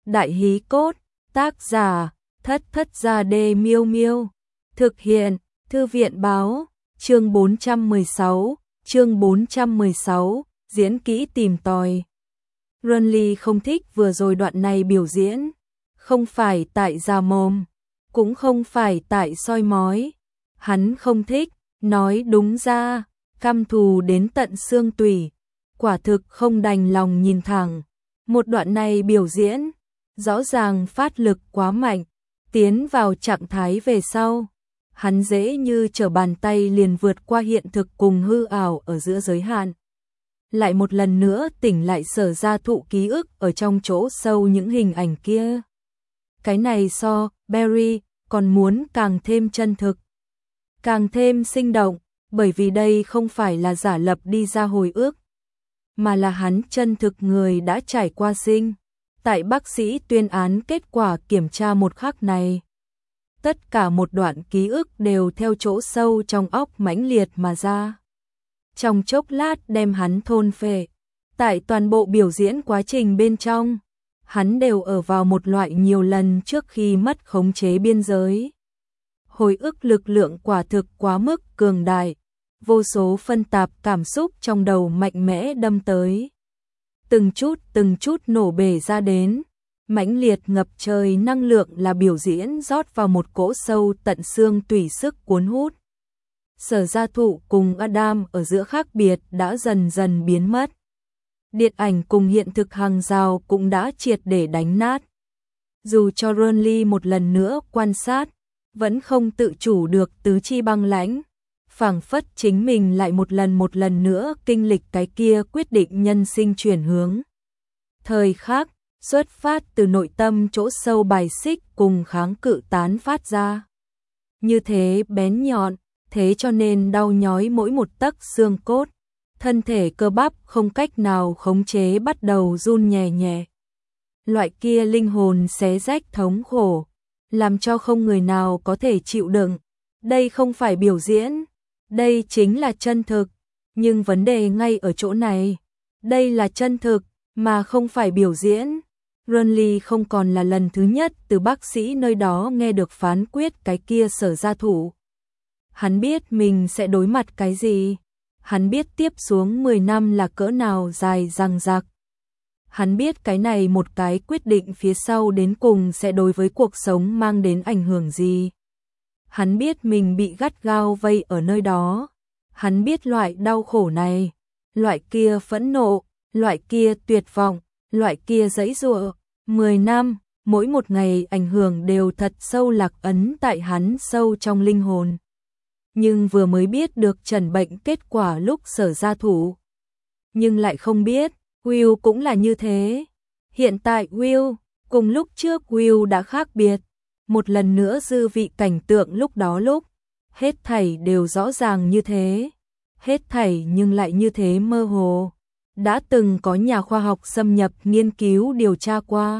Đại hí cốt, tác giả, Thất Thất Gia Đê Miêu Miêu. Thực hiện, Thư viện báo, chương 416, diễn kỹ tìm tòi. Runly không thích vừa rồi đoạn này biểu diễn, không phải tại già mồm, cũng không phải tại soi mói. Hắn không thích, nói đúng ra, căm thù đến tận xương tủy, quả thực không đành lòng nhìn thẳng. Một đoạn này biểu diễn, rõ ràng phát lực quá mạnh, tiến vào trạng thái về sau. Hắn dễ như trở bàn tay liền vượt qua hiện thực cùng hư ảo ở giữa giới hạn. Lại một lần nữa tỉnh lại Sở Gia Thụ ký ức ở trong chỗ sâu những hình ảnh kia. Cái này so, Barry, còn muốn càng thêm chân thực, càng thêm sinh động, bởi vì đây không phải là giả lập đi ra hồi ức, mà là hắn chân thực người đã trải qua sinh. Tại bác sĩ tuyên án kết quả kiểm tra một khắc này, tất cả một đoạn ký ức đều theo chỗ sâu trong óc mãnh liệt mà ra. Trong chốc lát đem hắn thôn phệ. Tại toàn bộ biểu diễn quá trình bên trong, hắn đều ở vào một loại nhiều lần trước khi mất khống chế biên giới. Hồi ức lực lượng quả thực quá mức cường đại, vô số phân tạp cảm xúc trong đầu mạnh mẽ đâm tới. Từng chút nổ bể ra đến, mãnh liệt ngập trời năng lượng là biểu diễn rót vào một cỗ sâu tận xương tủy sức cuốn hút. Sở Gia Thụ cùng Adam ở giữa khác biệt đã dần dần biến mất. Điện ảnh cùng hiện thực hàng rào cũng đã triệt để đánh nát. Dù cho Runly một lần nữa quan sát, vẫn không tự chủ được tứ chi băng lãnh, phảng phất chính mình lại một lần nữa kinh lịch cái kia quyết định nhân sinh chuyển hướng. Thời khắc, xuất phát từ nội tâm chỗ sâu bài xích cùng kháng cự tán phát ra. Như thế bén nhọn, thế cho nên đau nhói mỗi một tấc xương cốt, thân thể cơ bắp không cách nào khống chế bắt đầu run nhẹ nhẹ. Loại kia linh hồn xé rách thống khổ, làm cho không người nào có thể chịu đựng. Đây không phải biểu diễn, đây chính là chân thực, nhưng vấn đề ngay ở chỗ này, đây là chân thực mà không phải biểu diễn. Runly không còn là lần thứ nhất từ bác sĩ nơi đó nghe được phán quyết cái kia Sở Gia Thụ. Hắn biết mình sẽ đối mặt cái gì, hắn biết tiếp xuống 10 năm là cỡ nào dài dằng dặc. Hắn biết cái này một cái quyết định phía sau đến cùng sẽ đối với cuộc sống mang đến ảnh hưởng gì. Hắn biết mình bị gắt gao vây ở nơi đó. Hắn biết loại đau khổ này, loại kia phẫn nộ, loại kia tuyệt vọng, loại kia giãy giụa. 10 năm, mỗi một ngày ảnh hưởng đều thật sâu lạc ấn tại hắn sâu trong linh hồn. Nhưng vừa mới biết được trần bệnh kết quả lúc Sở Gia Thụ. Nhưng lại không biết, Will cũng là như thế. Hiện tại Will, cùng lúc trước Will đã khác biệt. Một lần nữa dư vị cảnh tượng lúc đó hết thảy đều rõ ràng như thế. Hết thảy nhưng lại như thế mơ hồ. Đã từng có nhà khoa học xâm nhập nghiên cứu điều tra qua.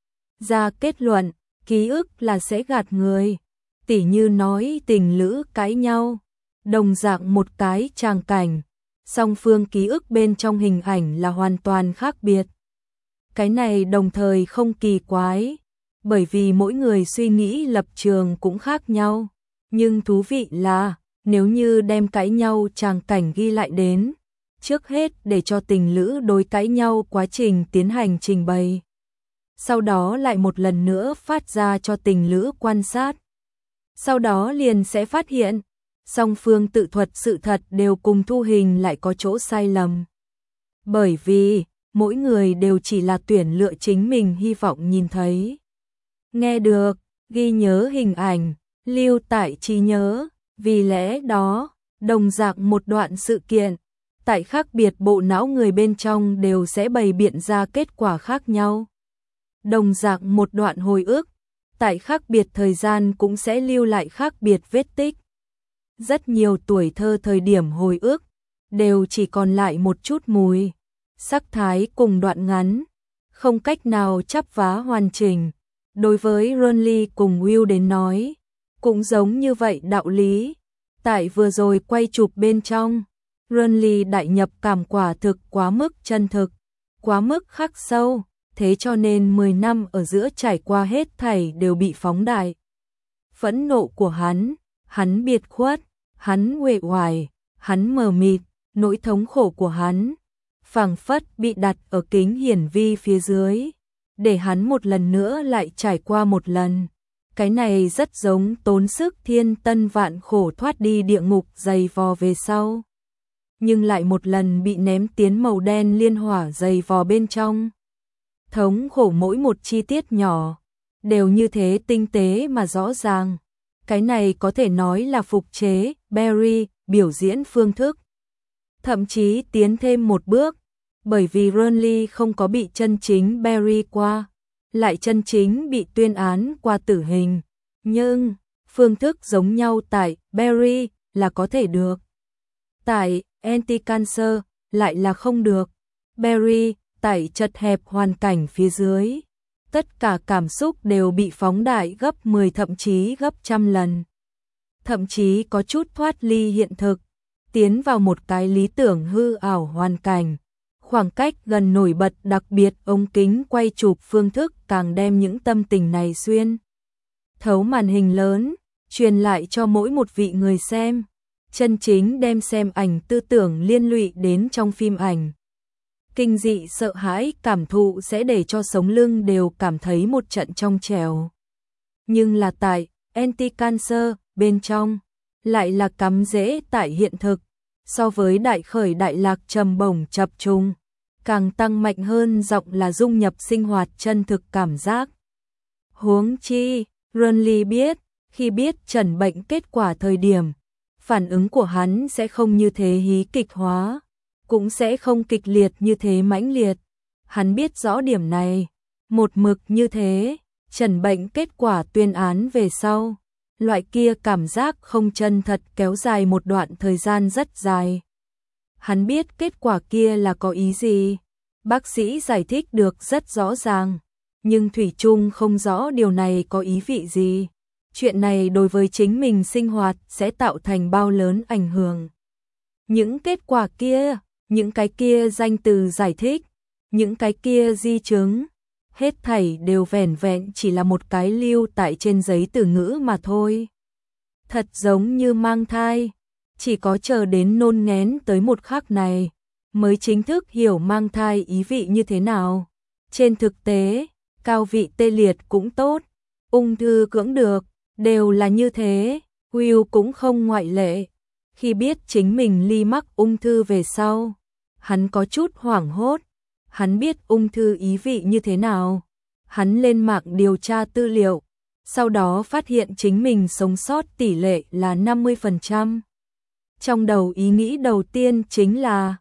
Ra kết luận, ký ức là sẽ gạt người. Tỉ như nói tình lữ cãi nhau, đồng dạng một cái tràng cảnh, song phương ký ức bên trong hình ảnh là hoàn toàn khác biệt. Cái này đồng thời không kỳ quái, bởi vì mỗi người suy nghĩ lập trường cũng khác nhau. Nhưng thú vị là, nếu như đem cãi nhau tràng cảnh ghi lại đến, trước hết để cho tình lữ đối cãi nhau quá trình tiến hành trình bày. Sau đó lại một lần nữa phát ra cho tình lữ quan sát. Sau đó liền sẽ phát hiện, song phương tự thuật sự thật đều cùng thu hình lại có chỗ sai lầm. Bởi vì, mỗi người đều chỉ là tuyển lựa chính mình hy vọng nhìn thấy. Nghe được, ghi nhớ hình ảnh, lưu tại trí nhớ, vì lẽ đó, đồng dạng một đoạn sự kiện, tại khác biệt bộ não người bên trong đều sẽ bày biện ra kết quả khác nhau. Đồng dạng một đoạn hồi ức, tại khác biệt thời gian cũng sẽ lưu lại khác biệt vết tích. Rất nhiều tuổi thơ thời điểm hồi ức, đều chỉ còn lại một chút mùi, sắc thái cùng đoạn ngắn, không cách nào chắp vá hoàn chỉnh. Đối với Runly cùng Will đến nói, cũng giống như vậy đạo lý. Tại vừa rồi quay chụp bên trong, Runly đại nhập cảm quả thực quá mức chân thực, quá mức khắc sâu, thế cho nên 10 năm ở giữa trải qua hết thảy đều bị phóng đại. Phẫn nộ của hắn biệt khuất, hắn uể oải, hắn mờ mịt, nỗi thống khổ của hắn phảng phất bị đặt ở kính hiển vi phía dưới, để hắn một lần nữa lại trải qua một lần. Cái này rất giống tốn sức thiên tân vạn khổ thoát đi địa ngục dày vò về sau, nhưng lại một lần bị ném tiến màu đen liên hỏa dày vò bên trong. Thống khổ mỗi một chi tiết nhỏ đều như thế tinh tế mà rõ ràng. Cái này có thể nói là phục chế Barry biểu diễn phương thức. Thậm chí tiến thêm một bước, bởi vì Renly không có bị chân chính Barry qua, lại chân chính bị tuyên án qua tử hình. Nhưng, phương thức giống nhau tại Barry là có thể được. Tại Anti-Cancer lại là không được. Barry, tại chật hẹp hoàn cảnh phía dưới, tất cả cảm xúc đều bị phóng đại gấp 10 thậm chí gấp trăm lần. Thậm chí có chút thoát ly hiện thực, tiến vào một cái lý tưởng hư ảo hoàn cảnh. Khoảng cách gần nổi bật đặc biệt ống kính quay chụp phương thức càng đem những tâm tình này xuyên thấu màn hình lớn, truyền lại cho mỗi một vị người xem, chân chính đem xem ảnh tư tưởng liên lụy đến trong phim ảnh. Kinh dị sợ hãi cảm thụ sẽ để cho sống lưng đều cảm thấy một trận trong trẻo. Nhưng là tại Anti-Cancer bên trong, lại là cắm rễ tại hiện thực, so với đại khởi đại lạc trầm bổng chập trùng, càng tăng mạnh hơn giọng là dung nhập sinh hoạt chân thực cảm giác. Huống chi, Renly biết, khi biết Trần bệnh kết quả thời điểm, phản ứng của hắn sẽ không như thế hí kịch hóa, cũng sẽ không kịch liệt như thế mãnh liệt. Hắn biết rõ điểm này, một mực như thế, Trần bệnh kết quả tuyên án về sau, loại kia cảm giác không chân thật kéo dài một đoạn thời gian rất dài. Hắn biết kết quả kia là có ý gì, bác sĩ giải thích được rất rõ ràng, nhưng thủy chung không rõ điều này có ý vị gì. Chuyện này đối với chính mình sinh hoạt sẽ tạo thành bao lớn ảnh hưởng. Những kết quả kia, những cái kia danh từ giải thích, những cái kia di chứng, hết thảy đều vẻn vẹn chỉ là một cái lưu tại trên giấy từ ngữ mà thôi. Thật giống như mang thai, chỉ có chờ đến nôn nghén tới một khắc này, mới chính thức hiểu mang thai ý vị như thế nào. Trên thực tế, cao vị tê liệt cũng tốt, ung thư cũng được, đều là như thế, Will cũng không ngoại lệ. Khi biết chính mình ly mắc ung thư về sau, hắn có chút hoảng hốt, hắn biết ung thư ý vị như thế nào. Hắn lên mạng điều tra tư liệu, sau đó phát hiện chính mình sống sót tỷ lệ là 50%. Trong đầu ý nghĩ đầu tiên chính là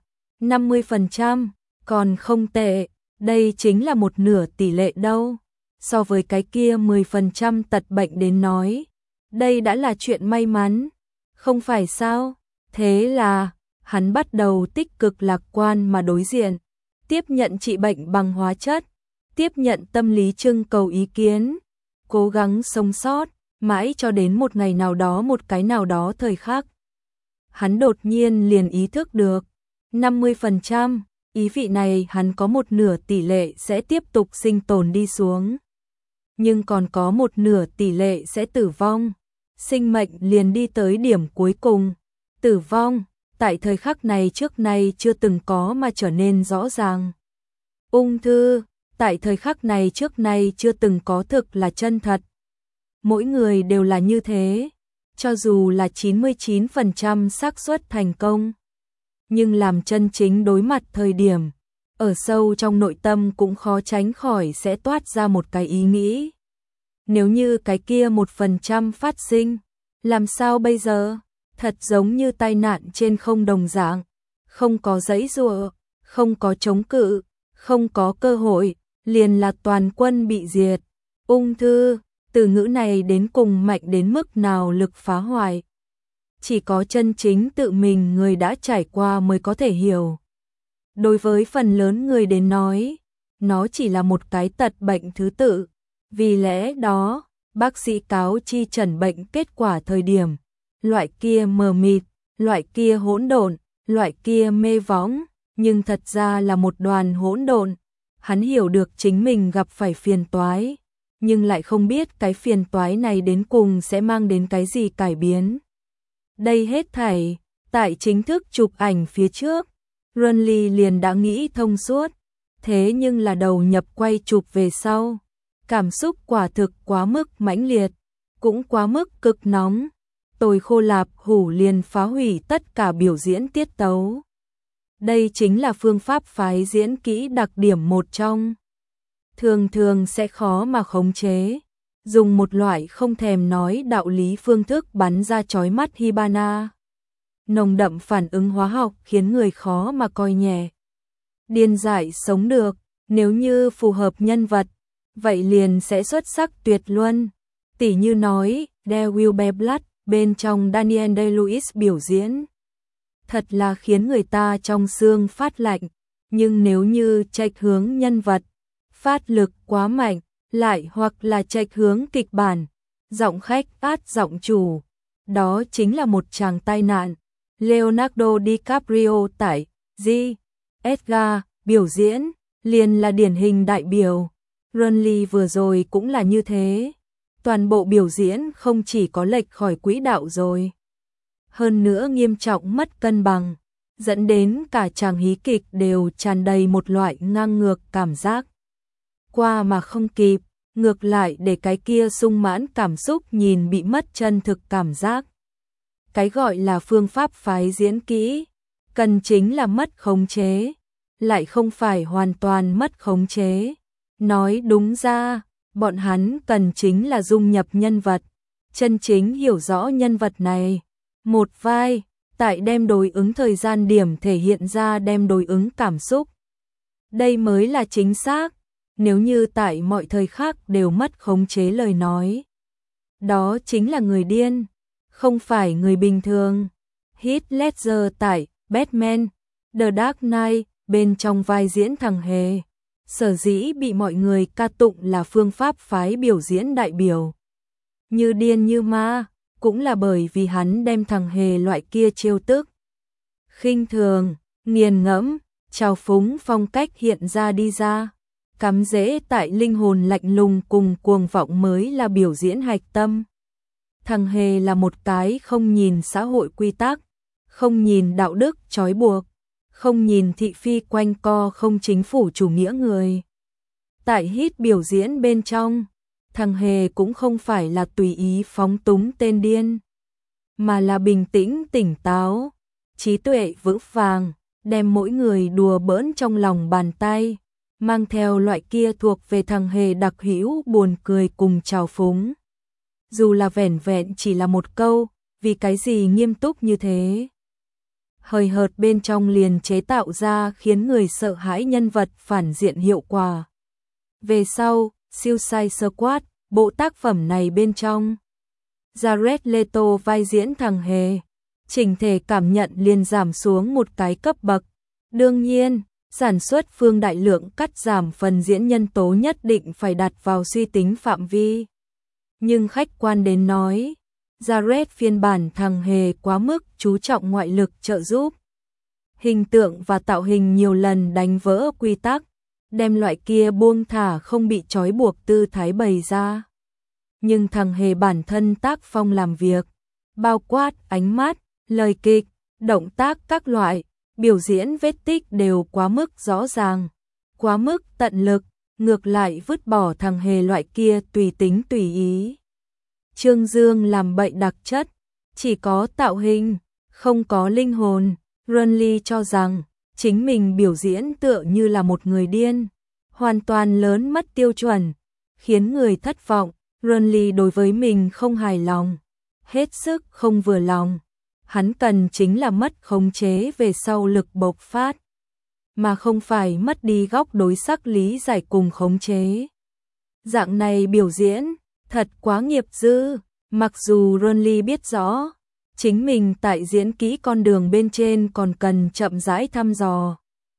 50%, còn không tệ, đây chính là một nửa tỷ lệ đâu. So với cái kia 10% tật bệnh đến nói, đây đã là chuyện may mắn, không phải sao? Thế là, hắn bắt đầu tích cực lạc quan mà đối diện, tiếp nhận trị bệnh bằng hóa chất, tiếp nhận tâm lý trưng cầu ý kiến, cố gắng sống sót, mãi cho đến một ngày nào đó một cái nào đó thời khắc. Hắn đột nhiên liền ý thức được, 50%, ý vị này hắn có một nửa tỷ lệ sẽ tiếp tục sinh tồn đi xuống. Nhưng còn có một nửa tỷ lệ sẽ tử vong, sinh mệnh liền đi tới điểm cuối cùng. Tử vong, tại thời khắc này trước nay chưa từng có mà trở nên rõ ràng. Ung thư, tại thời khắc này trước nay chưa từng có thực là chân thật. Mỗi người đều là như thế, cho dù là 99% xác suất thành công. Nhưng làm chân chính đối mặt thời điểm, ở sâu trong nội tâm cũng khó tránh khỏi sẽ toát ra một cái ý nghĩ. Nếu như cái kia 1% phát sinh, làm sao bây giờ? Thật giống như tai nạn trên không đồng dạng, không có giãy giụa, không có chống cự, không có cơ hội, liền là toàn quân bị diệt. Ung thư, từ ngữ này đến cùng mạnh đến mức nào lực phá hoại. Chỉ có chân chính tự mình người đã trải qua mới có thể hiểu. Đối với phần lớn người đến nói, nó chỉ là một cái tật bệnh thứ tự. Vì lẽ đó, bác sĩ cáo chi chẩn bệnh kết quả thời điểm, loại kia mờ mịt, loại kia hỗn độn, loại kia mê võng, nhưng thật ra là một đoàn hỗn độn. Hắn hiểu được chính mình gặp phải phiền toái, nhưng lại không biết cái phiền toái này đến cùng sẽ mang đến cái gì cải biến. Đây hết thảy, tại chính thức chụp ảnh phía trước, Runly liền đã nghĩ thông suốt, thế nhưng là đầu nhập quay chụp về sau, cảm xúc quả thực quá mức mãnh liệt, cũng quá mức cực nóng, tôi khô lạp hủ liền phá hủy tất cả biểu diễn tiết tấu. Đây chính là phương pháp phái diễn kỹ đặc điểm một trong. Thường thường sẽ khó mà khống chế, dùng một loại không thèm nói đạo lý phương thức bắn ra chói mắt Hibana. Nồng đậm phản ứng hóa học khiến người khó mà coi nhẹ. Điên dại sống được, nếu như phù hợp nhân vật, vậy liền sẽ xuất sắc tuyệt luân. Tỉ như nói, There Will Be Blood, bên trong Daniel Day-Lewis biểu diễn. Thật là khiến người ta trong xương phát lạnh, nhưng nếu như chệch hướng nhân vật, phát lực quá mạnh, lại hoặc là chệch hướng kịch bản, giọng khách át giọng chủ, đó chính là một tràng tai nạn. Leonardo DiCaprio tại G. Edgar biểu diễn, liền là điển hình đại biểu. Runly vừa rồi cũng là như thế. Toàn bộ biểu diễn không chỉ có lệch khỏi quỹ đạo rồi, hơn nữa nghiêm trọng mất cân bằng, dẫn đến cả chàng hí kịch đều tràn đầy một loại ngang ngược cảm giác. Qua mà không kịp, ngược lại để cái kia sung mãn cảm xúc nhìn bị mất chân thực cảm giác. Cái gọi là phương pháp phái diễn kỹ, cần chính là mất khống chế, lại không phải hoàn toàn mất khống chế. Nói đúng ra, bọn hắn cần chính là dung nhập nhân vật, chân chính hiểu rõ nhân vật này. Một vai, tại đem đối ứng thời gian điểm thể hiện ra đem đối ứng cảm xúc. Đây mới là chính xác, nếu như tại mọi thời khắc đều mất khống chế lời nói. Đó chính là người điên, không phải người bình thường. Heath Ledger tại Batman, The Dark Knight, bên trong vai diễn thằng hề. Sở dĩ bị mọi người ca tụng là phương pháp phái biểu diễn đại biểu. Như điên như ma, cũng là bởi vì hắn đem thằng hề loại kia trêu tức, khinh thường, nghiền ngẫm, trào phúng phong cách hiện ra đi ra. Cắm rễ tại linh hồn lạnh lùng cùng cuồng vọng mới là biểu diễn hạch tâm. Thằng hề là một cái không nhìn xã hội quy tắc, không nhìn đạo đức trói buộc, không nhìn thị phi quanh co không chính phủ chủ nghĩa người. Tại hít biểu diễn bên trong, thằng hề cũng không phải là tùy ý phóng túng tên điên, mà là bình tĩnh tỉnh táo, trí tuệ vững vàng, đem mỗi người đùa bỡn trong lòng bàn tay, mang theo loại kia thuộc về thằng hề đặc hữu buồn cười cùng trào phúng. Dù là vẻn vẹn chỉ là một câu, vì cái gì nghiêm túc như thế? Hời hợt bên trong liền chế tạo ra khiến người sợ hãi nhân vật phản diện hiệu quả. Về sau, Suicide Squad, bộ tác phẩm này bên trong, Jared Leto vai diễn thằng hề, chỉnh thể cảm nhận liền giảm xuống một cái cấp bậc. Đương nhiên, sản xuất phương đại lượng cắt giảm phần diễn nhân tố nhất định phải đặt vào suy tính phạm vi. Nhưng khách quan đến nói, Jared phiên bản thằng hề quá mức chú trọng ngoại lực trợ giúp. Hình tượng và tạo hình nhiều lần đánh vỡ quy tắc, đem loại kia buông thả không bị trói buộc tư thái bày ra. Nhưng thằng hề bản thân tác phong làm việc, bao quát ánh mắt, lời kịch, động tác các loại, biểu diễn vết tích đều quá mức rõ ràng, quá mức tận lực, ngược lại vứt bỏ thằng hề loại kia tùy tính tùy ý. Trương Dương làm bậy đặc chất, chỉ có tạo hình, không có linh hồn. Runly cho rằng chính mình biểu diễn tựa như là một người điên, hoàn toàn lớn mất tiêu chuẩn, khiến người thất vọng. Runly đối với mình không hài lòng, hết sức không vừa lòng. Hắn cần chính là mất khống chế về sau lực bộc phát, mà không phải mất đi góc đối sắc lý giải cùng khống chế. Dạng này biểu diễn, thật quá nghiệp dư, mặc dù Runly biết rõ, chính mình tại diễn kỹ con đường bên trên còn cần chậm rãi thăm dò.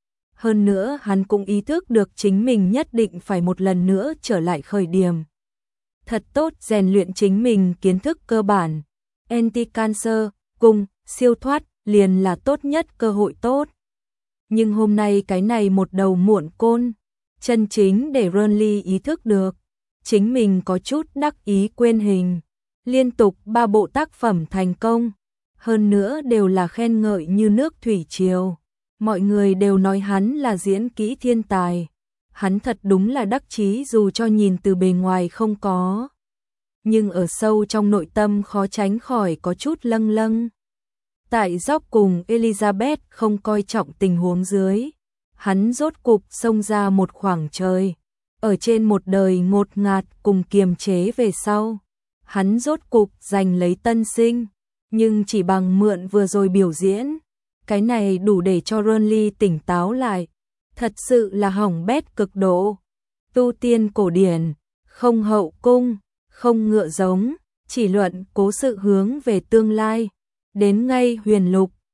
Hơn nữa hắn cũng ý thức được chính mình nhất định phải một lần nữa trở lại khởi điểm. Thật tốt rèn luyện chính mình kiến thức cơ bản, anti-cancer, cùng siêu thoát liền là tốt nhất cơ hội tốt. Nhưng hôm nay cái này một đầu muộn côn, chân chính để Renly ý thức được, chính mình có chút đắc ý quên hình. Liên tục 3 bộ tác phẩm thành công, hơn nữa đều là khen ngợi như nước thủy triều. Mọi người đều nói hắn là diễn kỹ thiên tài. Hắn thật đúng là đắc chí dù cho nhìn từ bề ngoài không có. Nhưng ở sâu trong nội tâm khó tránh khỏi có chút lâng lâng. Tại Jock cùng Elizabeth không coi trọng tình huống dưới, hắn rốt cục xông ra một khoảng trời. Ở trên một đời ngột ngạt cùng kiềm chế về sau, hắn rốt cục giành lấy tân sinh, nhưng chỉ bằng mượn vừa rồi biểu diễn, cái này đủ để cho Renly tỉnh táo lại, thật sự là hỏng bét cực độ. Tu tiên cổ điển, không hậu cung, không ngựa giống, chỉ luận cố sự hướng về tương lai, đến ngay huyền lục,